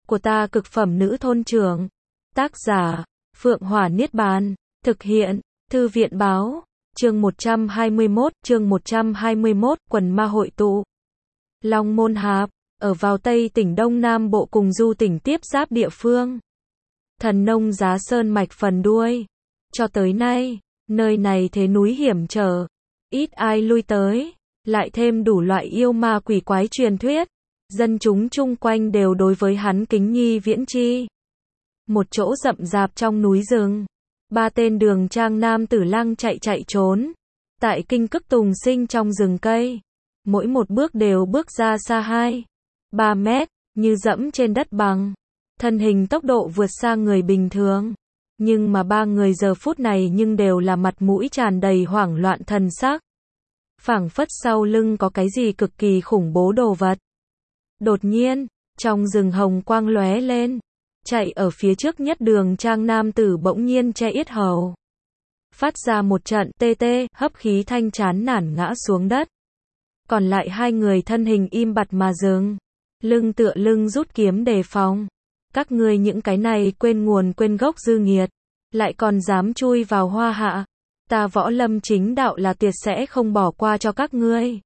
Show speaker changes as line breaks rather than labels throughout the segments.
của ta cực phẩm nữ thôn trưởng. Tác giả, Phượng Hỏa Niết Bàn. Thực hiện, Thư viện Báo. Chương 121, quần ma hội tụ. Long Môn Hạp, ở vào Tây tỉnh Đông Nam Bộ cùng Du tỉnh tiếp giáp địa phương. Thần nông giá sơn mạch phần đuôi. Cho tới nay, nơi này thế núi hiểm trở, ít ai lui tới, lại thêm đủ loại yêu ma quỷ quái truyền thuyết. Dân chúng chung quanh đều đối với hắn kính nhi viễn chi. Một chỗ rậm rạp trong núi rừng, ba tên đường trang nam tử lang chạy trốn. Tại kinh cức tùng sinh trong rừng cây, mỗi một bước đều bước ra xa 2-3 mét, như dẫm trên đất bằng. Thân hình tốc độ vượt xa người bình thường. Nhưng mà ba người giờ phút này nhưng đều là mặt mũi tràn đầy hoảng loạn thần sắc. Phảng phất sau lưng có cái gì cực kỳ khủng bố đồ vật. Đột nhiên, trong rừng hồng quang lóe lên, chạy ở phía trước nhất đường trang nam tử bỗng nhiên che yết hầu. Phát ra một trận tê tê, hấp khí thanh chán nản ngã xuống đất. Còn lại hai người thân hình im bặt mà dừng, lưng tựa lưng rút kiếm đề phòng. Các ngươi những cái này quên nguồn quên gốc dư nghiệt, lại còn dám chui vào Hoa Hạ. Ta Võ Lâm chính đạo là tuyệt sẽ không bỏ qua cho các ngươi.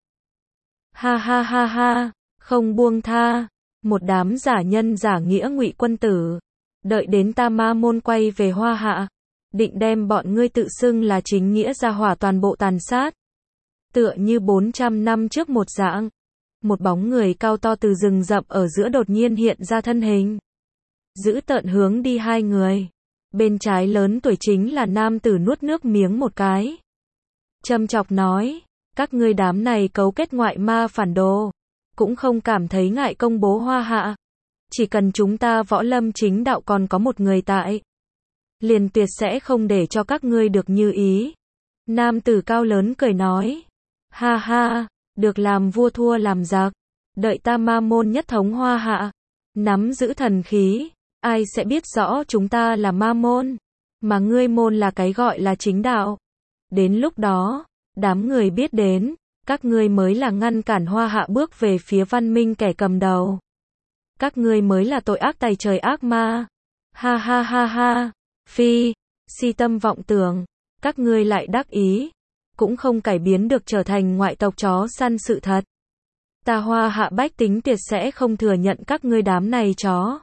Ha ha ha ha, không buông tha. Một đám giả nhân giả nghĩa ngụy quân tử, đợi đến ta Ma môn quay về Hoa Hạ, định đem bọn ngươi tự xưng là chính nghĩa ra hỏa toàn bộ tàn sát. Tựa như 400 năm trước một dạng, một bóng người cao to từ rừng rậm ở giữa đột nhiên hiện ra thân hình, giữ tợn hướng đi hai người. Bên trái lớn tuổi chính là nam tử nuốt nước miếng một cái, châm chọc nói, các ngươi đám này cấu kết ngoại ma phản đồ, cũng không cảm thấy ngại công bố Hoa Hạ. Chỉ cần chúng ta Võ Lâm chính đạo còn có một người tại, liền tuyệt sẽ không để cho các ngươi được như ý. Nam tử cao lớn cười nói, ha ha, được làm vua thua làm giặc, đợi ta Ma môn nhất thống Hoa Hạ, nắm giữ thần khí, ai sẽ biết rõ chúng ta là Ma môn, mà ngươi môn là cái gọi là chính đạo. Đến lúc đó, đám người biết đến, các ngươi mới là ngăn cản Hoa Hạ bước về phía văn minh kẻ cầm đầu. Các ngươi mới là tội ác tày trời ác ma. Ha ha ha ha, phi, si tâm vọng tưởng, các ngươi lại đắc ý, cũng không cải biến được trở thành ngoại tộc chó săn sự thật. Ta Hoa Hạ bách tính tuyệt sẽ không thừa nhận các ngươi đám này chó.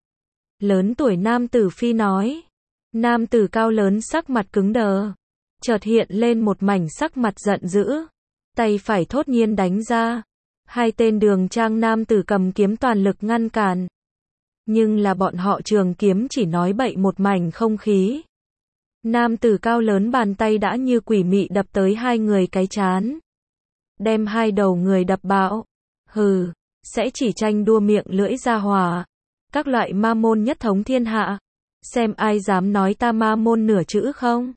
Lớn tuổi nam tử phi nói. Nam tử cao lớn sắc mặt cứng đờ, chợt hiện lên một mảnh sắc mặt giận dữ, tay phải thốt nhiên đánh ra. Hai tên đường trang nam tử cầm kiếm toàn lực ngăn cản. Nhưng là bọn họ trường kiếm chỉ nói bậy một mảnh không khí. Nam tử cao lớn bàn tay đã như quỷ mị đập tới hai người cái trán, đem hai đầu người đập bạo. Hừ, sẽ chỉ tranh đua miệng lưỡi ra hỏa. Các loại Ma môn nhất thống thiên hạ, xem ai dám nói ta Ma môn nửa chữ không.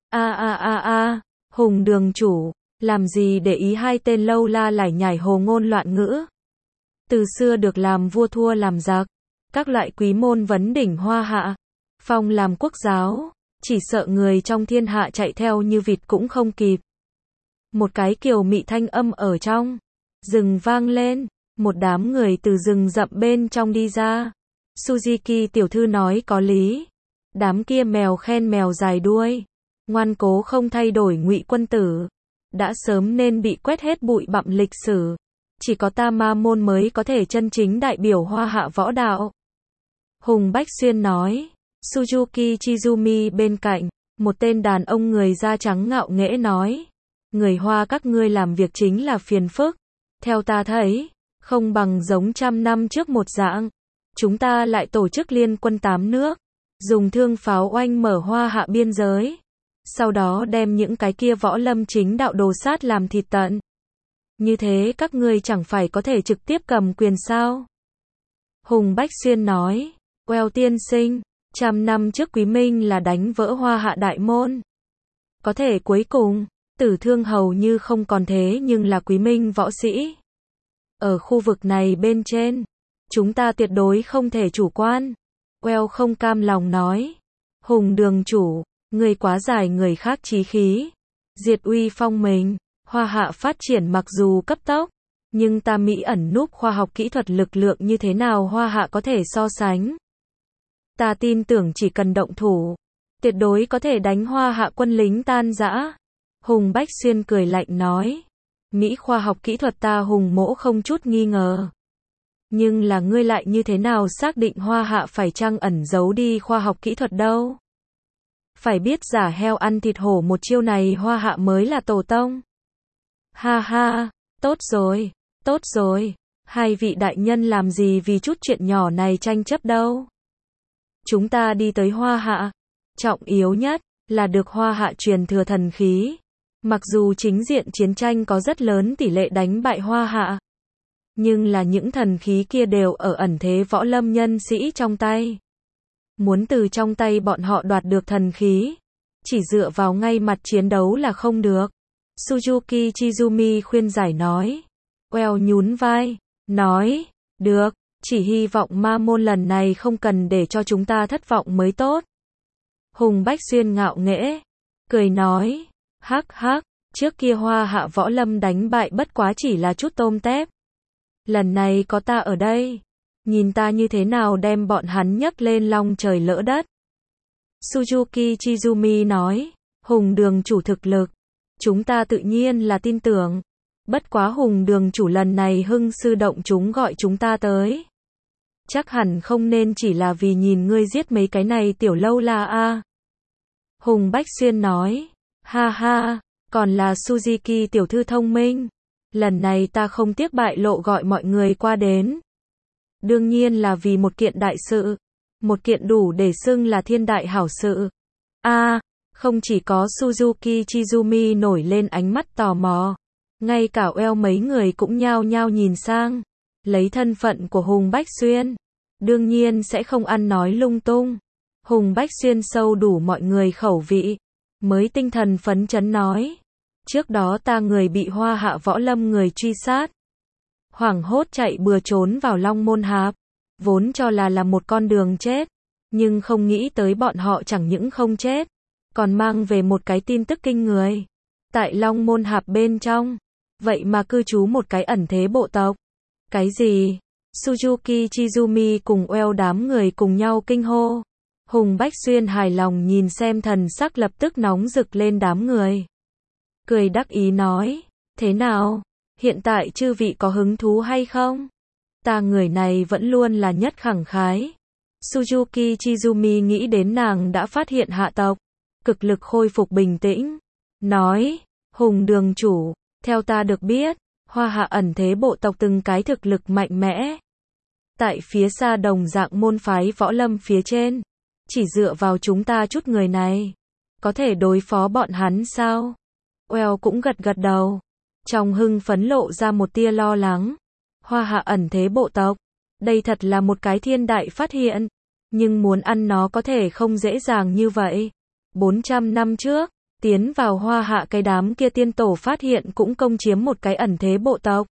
A, Hùng đường chủ, làm gì để ý hai tên lâu la lải nhải hồ ngôn loạn ngữ. Từ xưa được làm vua thua làm giặc, các loại quý môn vấn đỉnh Hoa Hạ, phong làm quốc giáo, chỉ sợ người trong thiên hạ chạy theo như vịt cũng không kịp. Một cái kiều mị thanh âm ở trong rừng vang lên, một đám người từ rừng rậm bên trong đi ra. Suzuki tiểu thư nói có lý. Đám kia mèo khen mèo dài đuôi, ngoan cố không thay đổi ngụy quân tử, đã sớm nên bị quét hết bụi bặm lịch sử. Chỉ có ta Ma môn mới có thể chân chính đại biểu Hoa Hạ võ đạo. Hùng Bách Xuyên nói. Suzuki Chizumi bên cạnh, một tên đàn ông người da trắng ngạo nghễ nói, người Hoa các ngươi làm việc chính là phiền phức. Theo ta thấy, không bằng giống trăm năm trước một dạng. Chúng ta lại tổ chức liên quân 8 nước, dùng thương pháo oanh mở Hoa Hạ biên giới, sau đó đem những cái kia Võ Lâm chính đạo đồ sát làm thịt tận. Như thế các ngươi chẳng phải có thể trực tiếp cầm quyền sao? Hùng Bách Xuyên nói, tiên sinh, 100 năm trước Quý Minh là đánh vỡ Hoa Hạ đại môn. Có thể cuối cùng, tử thương hầu như không còn, thế nhưng là Quý Minh võ sĩ. Ở khu vực này bên trên, chúng ta tuyệt đối không thể chủ quan. Không cam lòng nói, Hùng đường chủ, người quá giải người khác chí khí, diệt uy phong mình. Hoa Hạ phát triển mặc dù cấp tốc, Nhưng ta Mỹ ẩn núp khoa học kỹ thuật lực lượng như thế nào Hoa Hạ có thể so sánh. Ta tin tưởng chỉ cần động thủ, tuyệt đối có thể đánh Hoa Hạ quân lính tan rã. Hùng Bách Xuyên cười lạnh nói. Mỹ khoa học kỹ thuật ta Hùng Mỗ không chút nghi ngờ. Nhưng là ngươi lại như thế nào xác định Hoa Hạ phải chăng ẩn giấu đi khoa học kỹ thuật đâu? Phải biết giả heo ăn thịt hổ một chiêu này Hoa Hạ mới là tổ tông. Ha ha, tốt rồi, tốt rồi. Hai vị đại nhân làm gì vì chút chuyện nhỏ này tranh chấp đâu. Chúng ta đi tới Hoa Hạ. Trọng yếu nhất là được Hoa Hạ truyền thừa thần khí. Mặc dù chính diện chiến tranh có rất lớn tỷ lệ đánh bại Hoa Hạ, nhưng là những thần khí kia đều ở ẩn thế võ lâm nhân sĩ trong tay. Muốn từ trong tay bọn họ đoạt được thần khí, chỉ dựa vào ngay mặt chiến đấu là không được. Suzuki Chizumi khuyên giải nói. Well nhún vai, nói, được, chỉ hy vọng ma môn lần này không cần để cho chúng ta thất vọng mới tốt. Hùng Bách Xuyên ngạo nghễ, cười nói, hắc hắc, trước kia Hoa Hạ võ lâm đánh bại bất quá chỉ là chút tôm tép. Lần này có ta ở đây, nhìn ta như thế nào đem bọn hắn nhấc lên long trời lỡ đất. Suzuki Chizumi nói, Hùng đường chủ thực lực, chúng ta tự nhiên là tin tưởng. Bất quá Hùng đường chủ lần này hưng sư động chúng gọi chúng ta tới. Chắc hẳn không nên chỉ là vì nhìn ngươi giết mấy cái này tiểu lâu la a. Hùng Bách Xuyên nói, ha ha, còn là Suzuki tiểu thư thông minh. Lần này ta không tiếc bại lộ gọi mọi người qua đến. Đương nhiên là vì một kiện đại sự. Một kiện đủ để xưng là thiên đại hảo sự. Không chỉ có Suzuki Chizumi nổi lên ánh mắt tò mò. Ngay cả eo mấy người cũng nhao nhao nhìn sang. Lấy thân phận của Hùng Bách Xuyên, đương nhiên sẽ không ăn nói lung tung. Hùng Bách Xuyên sâu đủ mọi người khẩu vị, mới tinh thần phấn chấn nói. Trước đó ta người bị Hoa Hạ võ lâm người truy sát. Hoảng hốt chạy bừa trốn vào Long Môn Hạp. Vốn cho là một con đường chết. Nhưng không nghĩ tới bọn họ chẳng những không chết, còn mang về một cái tin tức kinh người. Tại Long Môn Hạp bên trong, vậy mà cư trú một cái ẩn thế bộ tộc. Cái gì? Suzuki Chizumi cùng Well đám người cùng nhau kinh hô. Hùng Bách Xuyên hài lòng nhìn xem thần sắc lập tức nóng rực lên đám người. Cười đắc ý nói, thế nào? Hiện tại chư vị có hứng thú hay không? Ta người này vẫn luôn là nhất khẳng khái. Suzuki Chizumi nghĩ đến nàng đã phát hiện hạ tộc, cực lực khôi phục bình tĩnh. Nói, Hùng đường chủ, theo ta được biết, Hoa Hạ ẩn thế bộ tộc từng cái thực lực mạnh mẽ. Tại phía xa đồng dạng môn phái võ lâm phía trên, chỉ dựa vào chúng ta chút người này, có thể đối phó bọn hắn sao? Well cũng gật gật đầu, trong hưng phấn lộ ra một tia lo lắng. Hoa Hạ ẩn thế bộ tộc, đây thật là một cái thiên đại phát hiện, nhưng muốn ăn nó có thể không dễ dàng như vậy. 400 năm trước, tiến vào Hoa Hạ cái đám kia tiên tổ phát hiện cũng công chiếm một cái ẩn thế bộ tộc.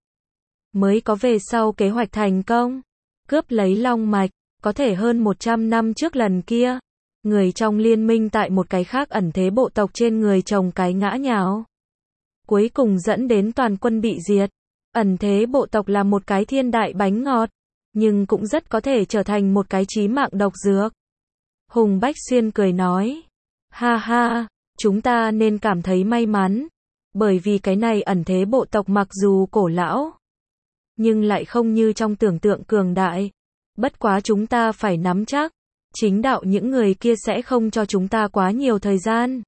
Mới có về sau kế hoạch thành công, cướp lấy long mạch, có thể hơn 100 năm trước lần kia. Người trong liên minh tại một cái khác ẩn thế bộ tộc trên người trồng cái ngã nhào. Cuối cùng dẫn đến toàn quân bị diệt. Ẩn thế bộ tộc là một cái thiên đại bánh ngọt, nhưng cũng rất có thể trở thành một cái chí mạng độc dược. Hùng Bách Xuyên cười nói, ha ha, chúng ta nên cảm thấy may mắn, bởi vì cái này ẩn thế bộ tộc mặc dù cổ lão, nhưng lại không như trong tưởng tượng cường đại. Bất quá chúng ta phải nắm chắc, chính đạo những người kia sẽ không cho chúng ta quá nhiều thời gian.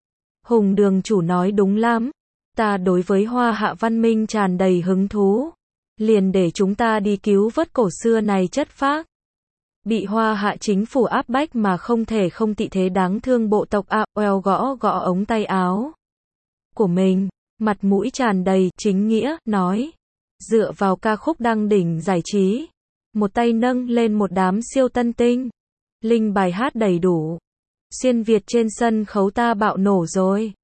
Hùng đường chủ nói đúng lắm, ta đối với Hoa Hạ văn minh tràn đầy hứng thú, liền để chúng ta đi cứu vớt cổ xưa này chất phác. Bị Hoa Hạ chính phủ áp bách mà không thể không tị thế đáng thương bộ tộc Well gõ gõ ống tay áo của mình, mặt mũi tràn đầy chính nghĩa, nói, dựa vào ca khúc đăng đỉnh giải trí, một tay nâng lên một đám siêu tân tinh, linh bài hát đầy đủ, xuyên Việt trên sân khấu ta bạo nổ rồi.